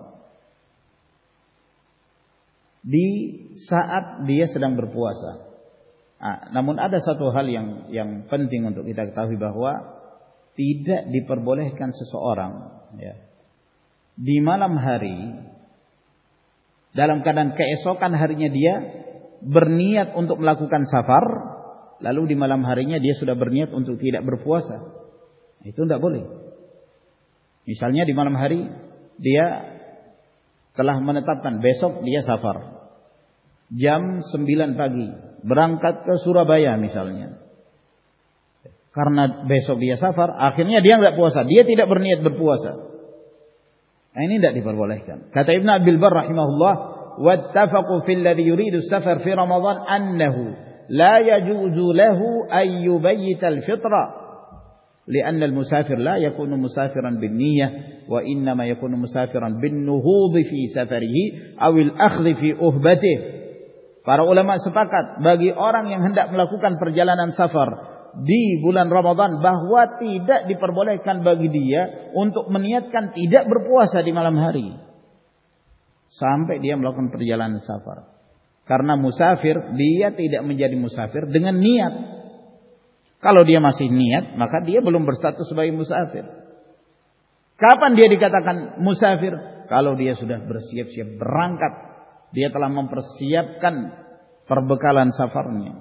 di saat dia sedang berpuasa, nah, namun ada satu hal yang yang penting untuk kita ketahui, bahwa tidak diperbolehkan seseorang ya, di malam hari dalam keadaan keesokan harinya dia berniat untuk melakukan safar, lalu di malam harinya dia sudah berniat untuk tidak berpuasa. Itu tidak boleh. Misalnya di malam hari dia telah menetapkan besok dia safar, jam sembilan pagi berangkat ke Surabaya misalnya. Karena besok dia safar, akhirnya dia tidak puasa, dia tidak berniat berpuasa. Nah, ini tidak diperbolehkan. Kata Ibnu Abdul Barr rahimahullah, wattafaqu fil ladzi yuridu as-safar fi Ramadan annahu la yajuzu lahu an yubayyita al-fitra, li'anna al-musafir la yakunu musafiran bin-niyyah wa innama yakunu musafiran bin-nuhud fi safarihi aw al-akhdh fi uhbatihi. Para ulama sepakat bagi orang yang hendak melakukan perjalanan safar di bulan Ramadan bahwa tidak diperbolehkan bagi dia untuk meniatkan tidak berpuasa di malam hari sampai dia melakukan perjalanan safar. Karena musafir, dia tidak menjadi musafir dengan niat. Kalau dia masih niat, maka dia belum berstatus sebagai musafir. Kapan dia dikatakan musafir? Kalau dia sudah bersiap-siap berangkat, dia telah mempersiapkan perbekalan safarnya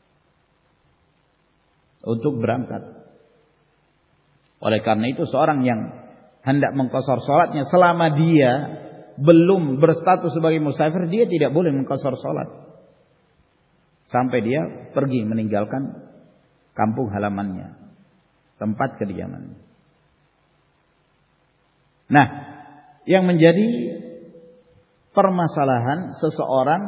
untuk berangkat. Oleh karena itu seorang yang hendak mengqashar salatnya selama dia belum berstatus sebagai musafir, dia tidak boleh mengqashar salat sampai dia pergi meninggalkan kampung halamannya, tempat kediamannya. Nah, yang menjadi permasalahan seseorang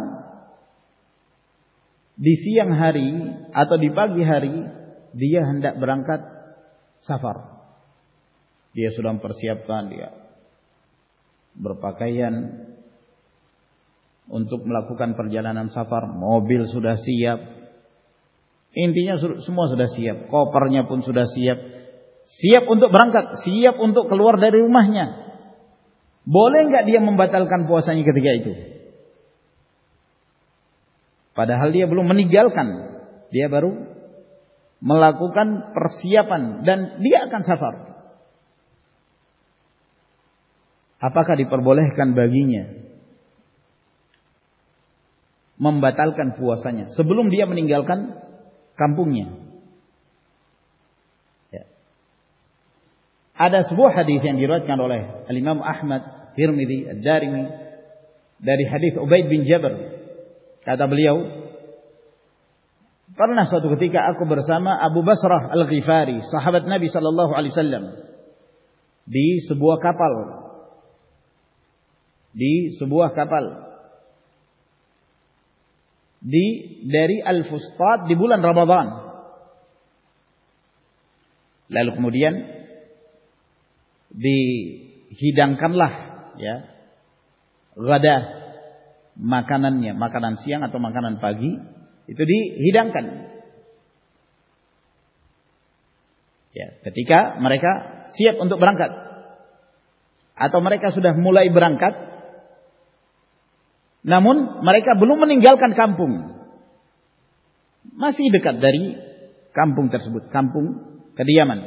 di siang hari atau di pagi hari dia hendak berangkat safar. Dia sudah mempersiapkan, dia berpakaian untuk melakukan perjalanan safar, mobil sudah siap, intinya semua sudah siap, kopernya pun sudah siap, siap untuk berangkat, siap untuk keluar dari rumahnya. Boleh enggak dia membatalkan puasanya ketika itu? Padahal dia belum meninggalkan, dia baru melakukan persiapan dan dia akan safar. Apakah diperbolehkan baginya membatalkan puasanya sebelum dia meninggalkan kampungnya? Ya. Ada sebuah hadis yang diriwayatkan oleh Al-Imam Ahmad, Tirmidzi, Ad-Darimi dari hadis Ubaid bin Jabir. Kata beliau, pernah suatu ketika aku bersama Abu Basrah Al-Ghifari, sahabat Nabi sallallahu alaihi wasallam, di sebuah kapal. Di sebuah kapal. Di dari Al-Fustat di bulan Ramadan. Lalu kemudian dihidangkanlah ya ghada, makanannya, makanan siang atau makanan pagi itu dihidangkan. Ya, ketika mereka siap untuk berangkat atau mereka sudah mulai berangkat, namun mereka belum meninggalkan kampung, masih dekat dari kampung tersebut, kampung kediaman.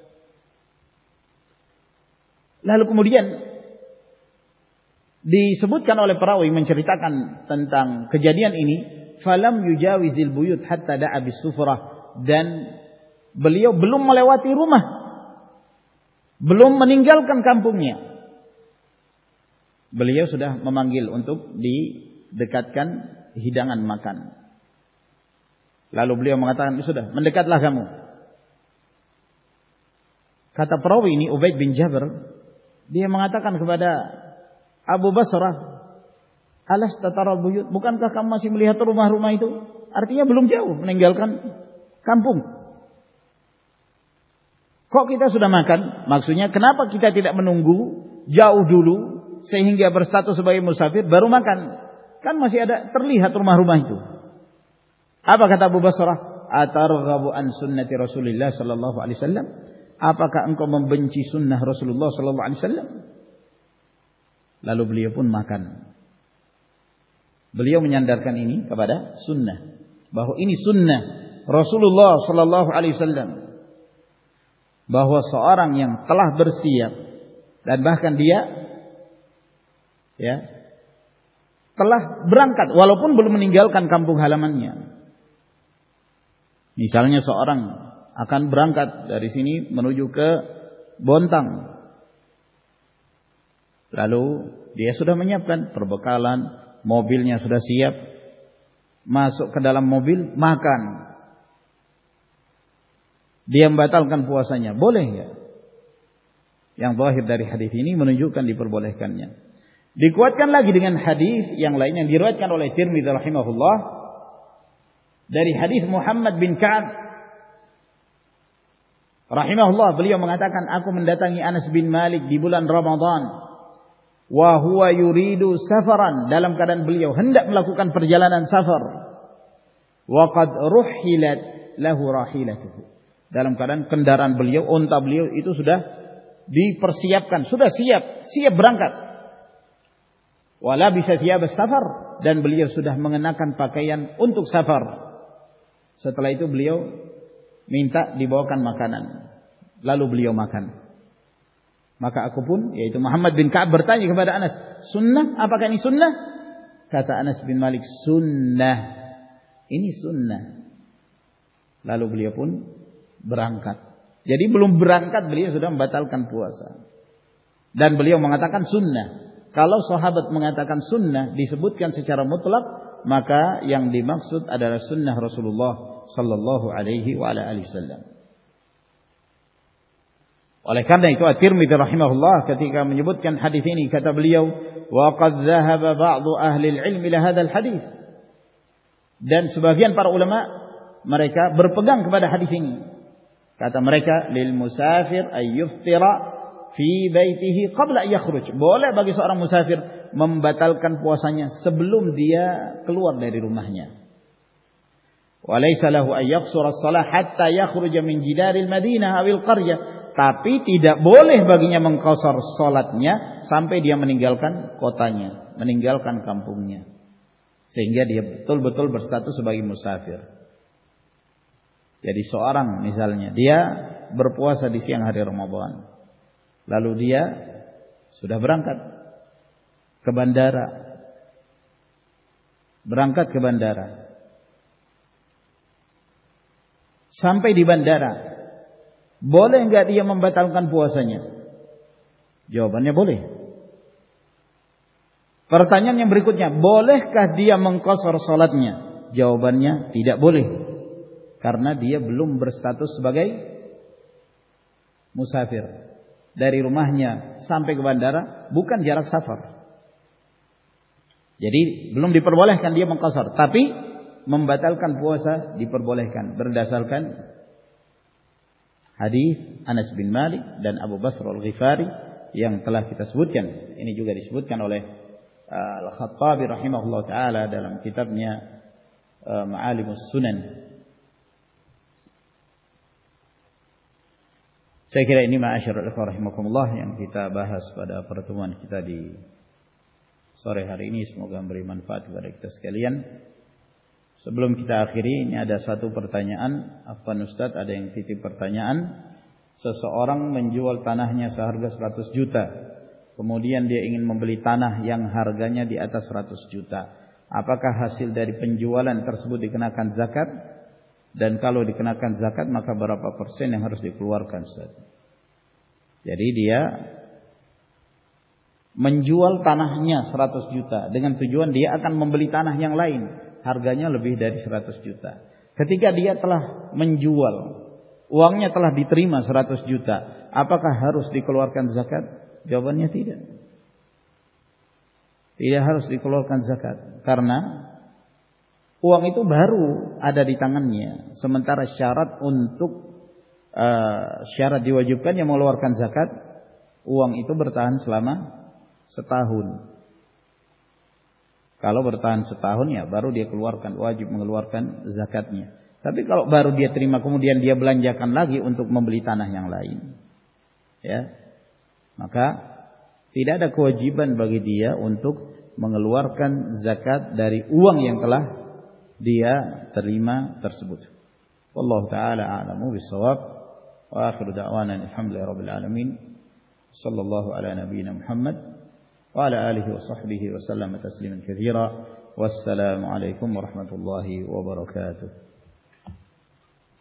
Lalu kemudian disebutkan oleh perawi menceritakan tentang kejadian ini, falam yujawizil buyut hatta da'a bis-sufrah, dan beliau belum melewati rumah, belum meninggalkan kampungnya, beliau sudah memanggil untuk didekatkan hidangan makan. Lalu beliau mengatakan, sudah, mendekatlah kamu. Kata perawi ini Ubaid bin Jabir, dia mengatakan kepada Abu Basrah, alasta taral buyut, bukankah kamu masih melihat rumah-rumah itu? Artinya belum jauh meninggalkan kampung. Kok kita sudah makan? Maksudnya kenapa kita tidak menunggu jauh dulu sehingga berstatus sebagai musafir baru makan? Kan masih ada terlihat rumah-rumah itu. Apa kata Abu Basrah? Atarghabu an sunnati Rasulillah sallallahu alaihi wasallam? Apakah engkau membenci sunnah Rasulullah sallallahu alaihi wasallam? Lalu beliau pun makan. Beliau menyandarkan ini kepada sunnah, bahwa ini sunnah Rasulullah sallallahu alaihi wasallam, bahwa seorang yang telah bersiap dan bahkan dia ya telah berangkat walaupun belum meninggalkan kampung halamannya. Misalnya seorang akan berangkat dari sini menuju ke Bontang, lalu dia sudah menyiapkan perbekalan, mobilnya sudah siap, masuk ke dalam mobil makan, dia membatalkan puasanya, boleh ya? Yang zahir dari hadis ini menunjukkan diperbolehkannya. Dikuatkan lagi dengan hadis yang lain yang diriwayatkan oleh Tirmidzi rahimahullah dari hadis Muhammad bin Ka'ab rahimahullah, beliau mengatakan, aku mendatangi Anas bin Malik di bulan Ramadan, wa huwa yuridu safaran, dalam keadaan beliau hendak melakukan perjalanan safar, wa qad ruhilat lahu rahilatuhu, dalam keadaan kendaraan beliau, unta beliau itu sudah dipersiapkan, sudah siap, siap berangkat. Wala bisa thiyab safar, dan beliau sudah mengenakan pakaian untuk safar. Setelah itu beliau minta dibawakan makanan, lalu beliau makan. Maka aku pun, yaitu Muhammad bin Ka'ab, bertanya kepada Anas, sunnah? Apakah ini sunnah? Kata Anas bin Malik, sunnah, ini sunnah. Lalu beliau pun berangkat. Jadi belum berangkat beliau sudah membatalkan puasa, dan beliau mengatakan sunnah. Kalau sahabat mengatakan sunnah disebutkan secara mutlak, maka yang dimaksud adalah sunnah Rasulullah sallallahu alaihi wa ala alihi wasallam. Oleh karena itu At-Tirmidzi rahimahullah ketika menyebutkan hadis ini kata beliau, wa qad dhahaba ba'du ahli al-'ilm ila hadzal hadis. Dan sebagian para ulama mereka berpegang kepada hadis ini. Kata mereka, lil musafir ay yuftira fi baitihi qabla an yakhruj. Boleh bagi seorang musafir membatalkan puasanya sebelum dia keluar dari rumahnya. Wa laysa lahu ay yaqsura as-shalah hatta yakhruja min jidaril madinah awil qaryah. Tapi tidak boleh baginya mengqasar salatnya sampai dia meninggalkan kotanya, meninggalkan kampungnya. Sehingga dia betul-betul berstatus sebagai musafir. Jadi seorang misalnya dia berpuasa di siang hari Ramadan. Lalu dia sudah berangkat ke bandara. Berangkat ke bandara. Sampai di bandara, boleh enggak dia membatalkan puasanya? Jawabannya boleh. Pertanyaan yang berikutnya, bolehkah dia mengqasar salatnya? Jawabannya tidak boleh. Karena dia belum berstatus sebagai musafir. Dari rumahnya sampai ke bandara bukan jarak safar. Jadi belum diperbolehkan dia mengqasar, tapi membatalkan puasa diperbolehkan berdasarkan hadis Anas bin Malik dan Abu Basr Al-Ghifari yang telah kita sebutkan. Ini juga disebutkan oleh uh, Al-Khattabi rahimahullah taala dalam kitabnya uh, Ma'alimus Sunan. Saya kira ini ma'asyiral ikhwah rahimakumullah yang kita bahas pada pertemuan kita di sore hari ini. Semoga memberi manfaat kepada kita sekalian. Sebelum kita akhiri, ini ada satu pertanyaan. Afwan Ustaz, ada yang titip pertanyaan. Seseorang menjual tanahnya seharga seratus juta. Kemudian dia ingin membeli tanah yang harganya di atas seratus juta. Apakah hasil dari penjualan tersebut dikenakan zakat? Dan kalau dikenakan zakat, maka berapa persen yang harus dikeluarkan, Ustaz? Jadi dia menjual tanahnya seratus juta dengan tujuan dia akan membeli tanah yang lain. Harganya lebih dari seratus juta. Ketika dia telah menjual, uangnya telah diterima seratus juta, apakah harus dikeluarkan zakat? Jawabannya tidak. Tidak harus dikeluarkan zakat. Karena uang itu baru ada di tangannya. Sementara syarat untuk uh, syarat diwajibkan yang mengeluarkan zakat, uang itu bertahan selama setahun. Kalau bertahan setahun ya baru dia keluarkan, wajib mengeluarkan zakatnya. Tapi kalau baru dia terima kemudian dia belanjakan lagi untuk membeli tanah yang lain, ya, maka tidak ada kewajiban bagi dia untuk mengeluarkan zakat dari uang yang telah dia terima tersebut. Wallahu taala a'lamu bis-shawab. Wa akhiru da'wana alhamdulillahirabbil alamin. Sallallahu ala nabiyyina Muhammad wa ala alihi wa sahbihi wa sallama tasliman katsira. Wassalamu alaikum warahmatullahi wabarakatuh.